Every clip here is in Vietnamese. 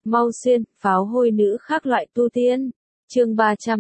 Mau xuyên, pháo hôi nữ khác loại tu tiên. Chương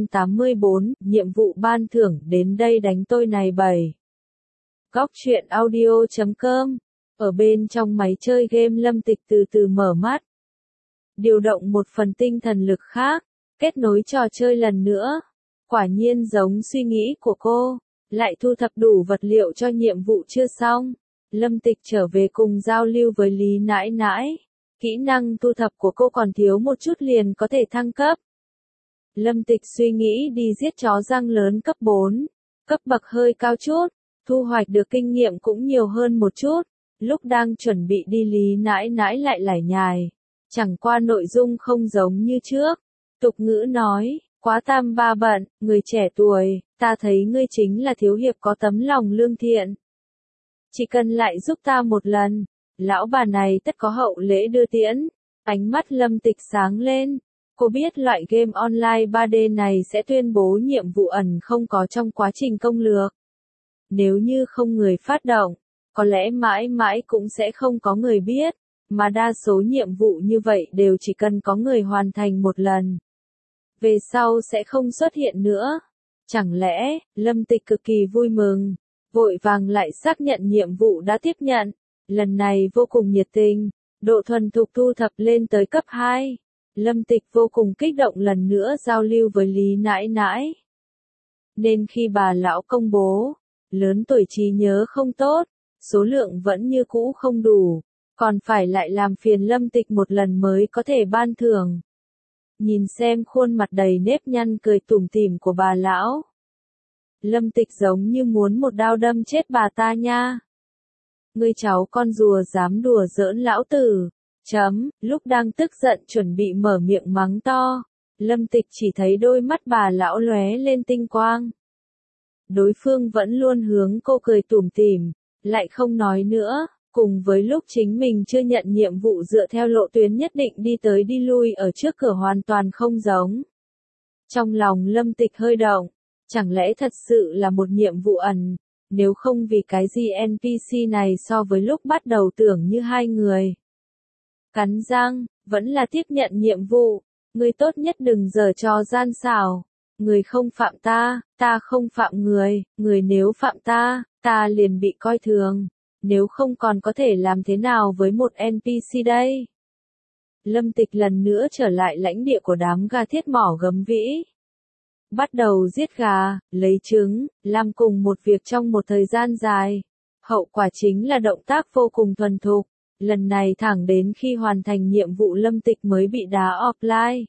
384, nhiệm vụ ban thưởng, đến đây đánh tôi này 7. Góc truyện audio.com. Ở bên trong máy chơi game, Lâm Tịch từ từ mở mắt. Điều động một phần tinh thần lực khác, kết nối trò chơi lần nữa. Quả nhiên giống suy nghĩ của cô, lại thu thập đủ vật liệu cho nhiệm vụ chưa xong. Lâm Tịch trở về cùng giao lưu với Lý Nãi Nãi. Kỹ năng thu thập của cô còn thiếu một chút liền có thể thăng cấp. Lâm Tịch suy nghĩ đi giết chó răng lớn cấp 4, cấp bậc hơi cao chút, thu hoạch được kinh nghiệm cũng nhiều hơn một chút. Lúc đang chuẩn bị đi, Lý Nãi Nãi lại lải nhải. Chẳng qua nội dung không giống như trước. Tục ngữ nói, quá tam ba bận, người trẻ tuổi, ta thấy ngươi chính là thiếu hiệp có tấm lòng lương thiện. Chỉ cần lại giúp ta một lần, lão bà này tất có hậu lễ đưa tiễn. Ánh mắt Lâm Tịch sáng lên. Cô biết loại game online 3D này sẽ tuyên bố nhiệm vụ ẩn không có trong quá trình công lược. Nếu như không người phát động, có lẽ mãi mãi cũng sẽ không có người biết, mà đa số nhiệm vụ như vậy đều chỉ cần có người hoàn thành một lần. Về sau sẽ không xuất hiện nữa. Chẳng lẽ, Lâm Tịch cực kỳ vui mừng, vội vàng lại xác nhận nhiệm vụ đã tiếp nhận. Lần này vô cùng nhiệt tình, độ thuần thục thu thập lên tới cấp 2. Lâm Tịch vô cùng kích động lần nữa giao lưu với Lý Nãi Nãi. Nên khi bà lão công bố, lớn tuổi trí nhớ không tốt, số lượng vẫn như cũ không đủ, còn phải lại làm phiền Lâm Tịch một lần mới có thể ban thưởng. Nhìn xem khuôn mặt đầy nếp nhăn cười tủm tỉm của bà lão, Lâm Tịch giống như muốn một đao đâm chết bà ta nha. Ngươi cháu con rùa dám đùa giỡn lão tử. Lúc đang tức giận chuẩn bị mở miệng mắng to, Lâm Tịch chỉ thấy đôi mắt bà lão lóe lên tinh quang. Đối phương vẫn luôn hướng cô cười tủm tỉm, lại không nói nữa, cùng với lúc chính mình chưa nhận nhiệm vụ dựa theo lộ tuyến nhất định đi tới đi lui ở trước cửa hoàn toàn không giống. Trong lòng Lâm Tịch hơi động, chẳng lẽ thật sự là một nhiệm vụ ẩn, nếu không vì cái gì NPC này so với lúc bắt đầu tưởng như hai người. Cắn răng, vẫn là tiếp nhận nhiệm vụ, ngươi tốt nhất đừng giở trò gian xảo. Người không phạm ta, ta không phạm người, người nếu phạm ta, ta liền bị coi thường. Nếu không còn có thể làm thế nào với một NPC đây? Lâm Tịch lần nữa trở lại lãnh địa của đám gà thiết mỏ gấm vĩ. Bắt đầu giết gà, lấy trứng, làm cùng một việc trong một thời gian dài. Hậu quả chính là động tác vô cùng thuần thục. Lần này thẳng đến khi hoàn thành nhiệm vụ Lâm Tịch mới bị đá offline.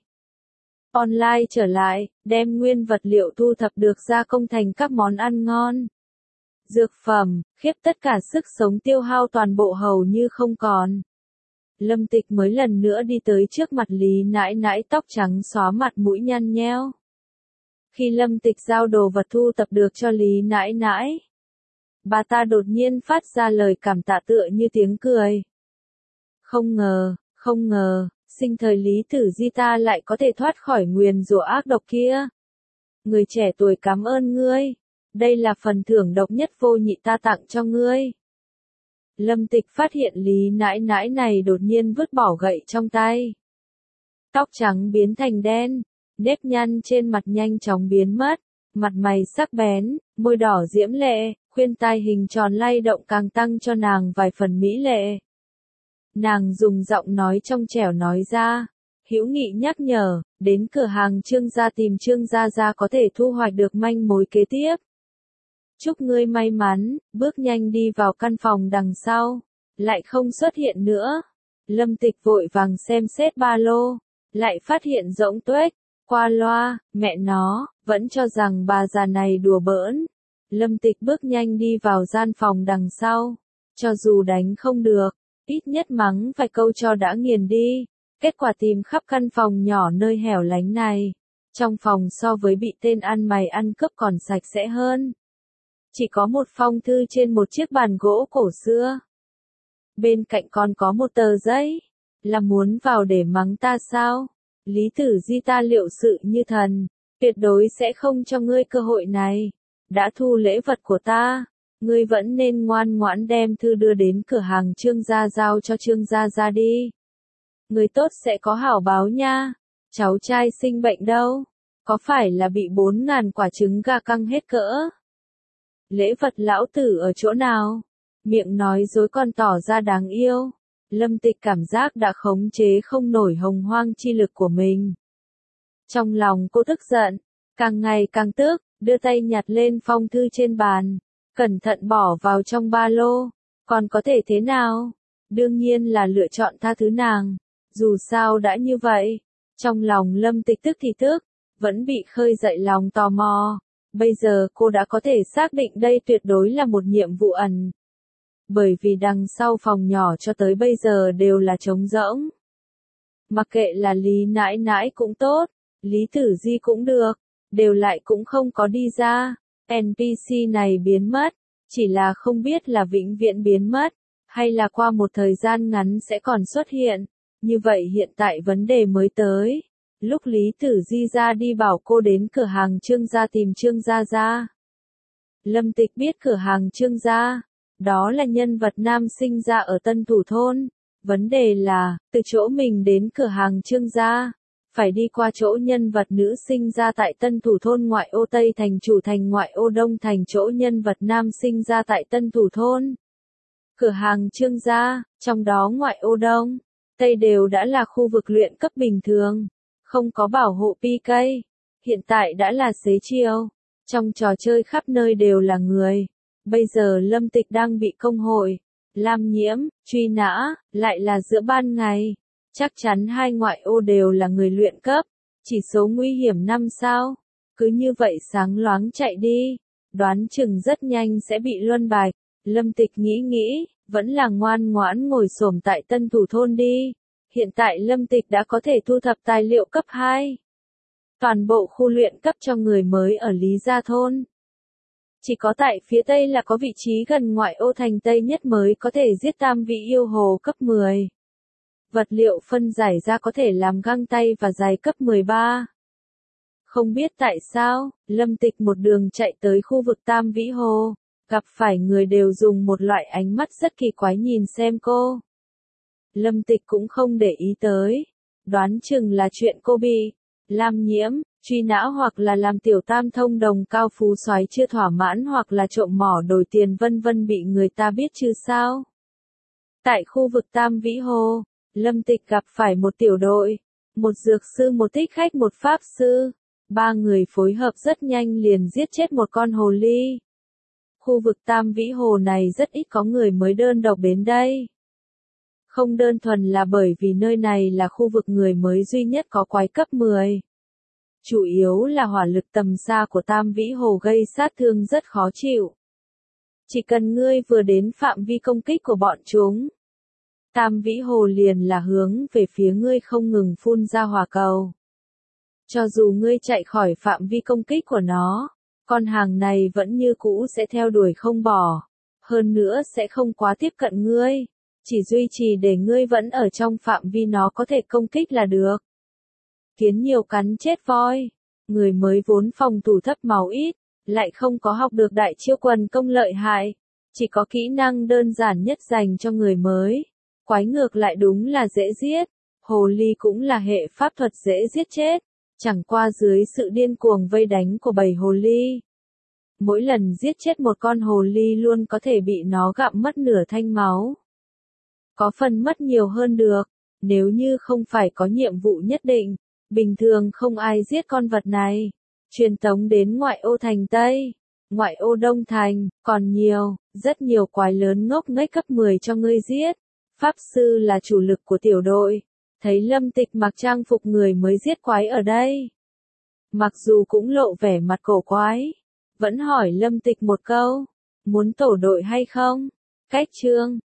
Online trở lại, đem nguyên vật liệu thu thập được gia công thành các món ăn ngon. Dược phẩm, khiếp tất cả sức sống tiêu hao toàn bộ hầu như không còn. Lâm Tịch mới lần nữa đi tới trước mặt Lý Nãi Nãi tóc trắng xóa mặt mũi nhăn nheo. Khi Lâm Tịch giao đồ vật thu thập được cho Lý Nãi Nãi, bà ta đột nhiên phát ra lời cảm tạ tựa như tiếng cười. Không ngờ, sinh thời Lý Tử Di ta lại có thể thoát khỏi nguyền rủa ác độc kia. Người trẻ tuổi cảm ơn ngươi, đây là phần thưởng độc nhất vô nhị ta tặng cho ngươi. Lâm Tịch phát hiện Lý Nãi Nãi này đột nhiên vứt bỏ gậy trong tay. Tóc trắng biến thành đen, nếp nhăn trên mặt nhanh chóng biến mất, mặt mày sắc bén, môi đỏ diễm lệ, khuyên tai hình tròn lay động càng tăng cho nàng vài phần mỹ lệ. Nàng dùng giọng nói trong trẻo nói ra, hữu nghị nhắc nhở, đến cửa hàng Trương gia tìm Trương gia gia có thể thu hoạch được manh mối kế tiếp. Chúc ngươi may mắn, bước nhanh đi vào căn phòng đằng sau, lại không xuất hiện nữa. Lâm Tịch vội vàng xem xét ba lô, lại phát hiện rỗng tuếch, qua loa, mẹ nó, vẫn cho rằng bà già này đùa bỡn. Lâm Tịch bước nhanh đi vào gian phòng đằng sau, cho dù đánh không được, ít nhất mắng vài câu cho đã nghiền đi. Kết quả tìm khắp căn phòng nhỏ nơi hẻo lánh này. Trong phòng so với bị tên ăn mày ăn cướp còn sạch sẽ hơn. Chỉ có một phong thư trên một chiếc bàn gỗ cổ xưa. Bên cạnh còn có một tờ giấy. Là muốn vào để mắng ta sao? Lý Tử Di ta liệu sự như thần, tuyệt đối sẽ không cho ngươi cơ hội này. Đã thu lễ vật của ta, ngươi vẫn nên ngoan ngoãn đem thư đưa đến cửa hàng Trương gia giao cho Trương gia gia đi. Người tốt sẽ có hảo báo nha. Cháu trai sinh bệnh đâu? Có phải là bị 4.000 quả trứng gà căng hết cỡ? Lễ vật lão tử ở chỗ nào? Miệng nói dối còn tỏ ra đáng yêu. Lâm Tịch cảm giác đã khống chế không nổi hồng hoang chi lực của mình. Trong lòng cô tức giận, càng ngày càng tức, đưa tay nhặt lên phong thư trên bàn, cẩn thận bỏ vào trong ba lô. Còn có thể thế nào? Đương nhiên là lựa chọn tha thứ nàng. Dù sao đã như vậy, trong lòng Lâm Tịch tức thì tức, vẫn bị khơi dậy lòng tò mò. Bây giờ cô đã có thể xác định đây tuyệt đối là một nhiệm vụ ẩn. Bởi vì đằng sau phòng nhỏ cho tới bây giờ đều là trống rỗng. Mặc kệ là Lý nãi nãi cũng tốt, Lý Tử Di cũng được, đều lại cũng không có đi ra. NPC này biến mất, chỉ là không biết là vĩnh viễn biến mất, hay là qua một thời gian ngắn sẽ còn xuất hiện. Như vậy hiện tại vấn đề mới tới. Lúc Lý Tử Di ra đi bảo cô đến cửa hàng Trương gia tìm Trương gia gia. Lâm Tịch biết cửa hàng Trương gia, đó là nhân vật nam sinh ra ở Tân Thủ Thôn. Vấn đề là, từ chỗ mình đến cửa hàng Trương gia, phải đi qua chỗ nhân vật nữ sinh ra tại Tân Thủ Thôn ngoại ô Tây Thành chủ thành ngoại ô Đông Thành chỗ nhân vật nam sinh ra tại Tân Thủ Thôn. Cửa hàng Trương gia, trong đó ngoại ô Đông, Tây đều đã là khu vực luyện cấp bình thường, không có bảo hộ PK. Hiện tại đã là xế chiều, trong trò chơi khắp nơi đều là người. Bây giờ Lâm Tịch đang bị công hội, Lam Nhiễm, truy nã, lại là giữa ban ngày. Chắc chắn hai ngoại ô đều là người luyện cấp, chỉ số nguy hiểm 5 sao. Cứ như vậy sáng loáng chạy đi, đoán chừng rất nhanh sẽ bị luân bạch. Lâm Tịch nghĩ, vẫn là ngoan ngoãn ngồi xổm tại Tân Thủ Thôn đi. Hiện tại Lâm Tịch đã có thể thu thập tài liệu cấp 2. Toàn bộ khu luyện cấp cho người mới ở Lý Gia Thôn. Chỉ có tại phía Tây là có vị trí gần ngoại ô thành Tây nhất mới có thể giết tam vị yêu hồ cấp 10. Vật liệu phân giải ra có thể làm găng tay và giày cấp 13. Không biết tại sao, Lâm Tịch một đường chạy tới khu vực Tam Vĩ Hồ, gặp phải người đều dùng một loại ánh mắt rất kỳ quái nhìn xem cô. Lâm Tịch cũng không để ý tới, đoán chừng là chuyện cô bị Lam Nhiễm truy nã hoặc là làm tiểu tam thông đồng cao phú soái chưa thỏa mãn hoặc là trộm mỏ đổi tiền vân vân bị người ta biết chứ sao. Tại khu vực Tam Vĩ Hồ, Lâm Tịch gặp phải một tiểu đội, một dược sư, một thích khách, một pháp sư. 3 người phối hợp rất nhanh liền giết chết một con hồ ly. Khu vực Tam Vĩ Hồ này rất ít có người mới đơn độc đến đây. Không đơn thuần là bởi vì nơi này là khu vực người mới duy nhất có quái cấp 10. Chủ yếu là hỏa lực tầm xa của Tam Vĩ Hồ gây sát thương rất khó chịu. Chỉ cần ngươi vừa đến phạm vi công kích của bọn chúng, Tam Vĩ Hồ liền là hướng về phía ngươi không ngừng phun ra hỏa cầu. Cho dù ngươi chạy khỏi phạm vi công kích của nó, con hàng này vẫn như cũ sẽ theo đuổi không bỏ. Hơn nữa sẽ không quá tiếp cận ngươi, chỉ duy trì để ngươi vẫn ở trong phạm vi nó có thể công kích là được. Kiến nhiều cắn chết voi, người mới vốn phòng thủ thấp máu ít, lại không có học được đại chiêu quần công lợi hại, chỉ có kỹ năng đơn giản nhất dành cho người mới. Quái ngược lại đúng là dễ giết, hồ ly cũng là hệ pháp thuật dễ giết chết, chẳng qua dưới sự điên cuồng vây đánh của bầy hồ ly. Mỗi lần giết chết một con hồ ly luôn có thể bị nó gặm mất nửa thanh máu. Có phần mất nhiều hơn được, nếu như không phải có nhiệm vụ nhất định, bình thường không ai giết con vật này. Truyền tống đến ngoại ô thành Tây, ngoại ô Đông Thành, còn nhiều, rất nhiều quái lớn ngốc nghếch cấp 10 cho ngươi giết. Pháp sư là chủ lực của tiểu đội, thấy Lâm Tịch mặc trang phục người mới giết quái ở đây. Mặc dù cũng lộ vẻ mặt cổ quái, vẫn hỏi Lâm Tịch một câu, muốn tổ đội hay không? Cách chương